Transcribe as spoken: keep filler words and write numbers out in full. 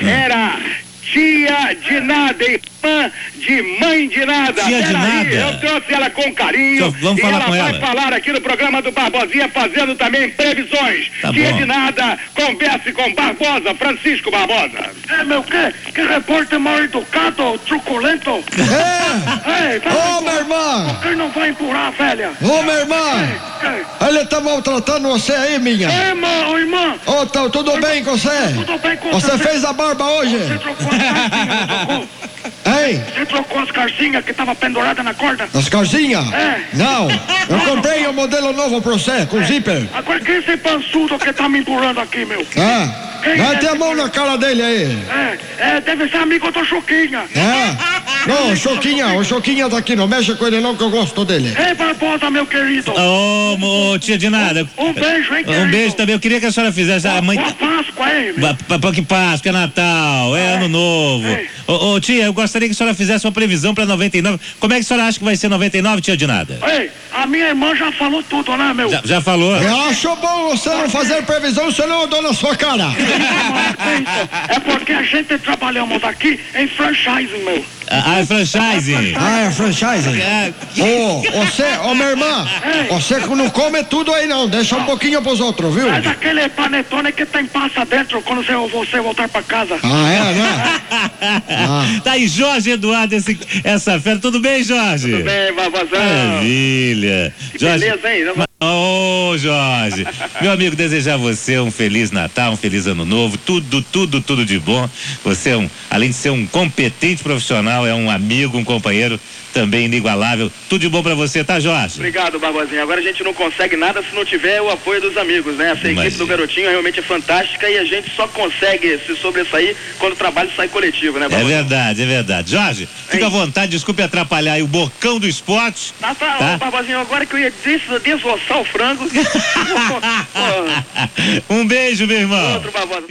era tia de nada, irmã de mãe de nada. Tia de nada. Aí, eu trouxe ela com carinho. Então, vamos e falar ela com vai ela. falar aqui no programa do Barbosinha, fazendo também previsões. Tá tia bom. de nada, converse com Barbosa, Francisco Barbosa. É, meu quê? Que repórter mal educado, truculento. É! Ei, tá Ô, minha irmã! Por que não vai empurrar, velha? Ô, minha irmã! Ei, Ele tá maltratando você aí, minha. ei, irmã, ô, irmã. Ô, tá tudo bem com você? Tudo bem com Você você? fez a barba hoje? Você trocou as carcinhas, não trocou? Hein? Você trocou as carcinhas que tava pendurada na corda? As carzinhas? É. Não, eu comprei um modelo novo pra você, com zíper. Agora quem é esse pançudo que tá me empurrando aqui, meu? Ah, mete a mão na cara dele aí. É, é, deve ser amigo do Chuquinha. É? Não, o Choquinha, o Choquinha tá aqui, não mexe com ele não que eu gosto dele. Ei, Barbosa, meu querido. Ô, ô, tia de nada. Um beijo, hein, Um querido? beijo também. Eu queria que a senhora fizesse a mãe. Boa Páscoa, hein, meu? Pa- pa- Que Páscoa, é Natal, é, É. Ano Novo. É. Ô, ô, tia, eu gostaria que a senhora fizesse uma previsão pra noventa e nove. Como é que a senhora acha que vai ser noventa e nove, tia de nada? Ei, a minha irmã já falou tudo, né, meu? Já, já falou? Eu acho bom você não fazer previsão, senão eu dou na sua cara. É porque a gente trabalhamos aqui em franchising, meu. Ah, é franchising. Ah, é franchising. É, Ô, você, ô minha irmã, você que não come tudo aí não, deixa um pouquinho pros outros, viu? Mas aquele panetone que tem passa dentro quando você, você voltar pra casa. Ah, é, né? Ah. Tá aí, Jorge Eduardo, esse, essa fera. Tudo bem, Jorge? Tudo bem, Barbazão? Maravilha. Que Jorge. beleza, hein? Ô, Jorge, meu amigo, desejar a você um feliz Natal, um feliz Ano Novo, tudo, tudo, tudo de bom. Você é um, além de ser um competente profissional, é um amigo, um companheiro também inigualável. Tudo de bom pra você, tá, Jorge? Obrigado, Barbosinha. Agora a gente não consegue nada se não tiver o apoio dos amigos, né? Essa Imagina. equipe do Garotinho realmente é fantástica e a gente só consegue se sobressair quando o trabalho sai coletivo, né, É Barbosinha? verdade, é verdade. Jorge, fica à vontade, desculpe atrapalhar aí o bocão do esporte. Tá, tá, Tá? Ô, Barbosinha, agora que eu ia des desossar o frango. Um beijo, meu irmão. Outro, Barbosa.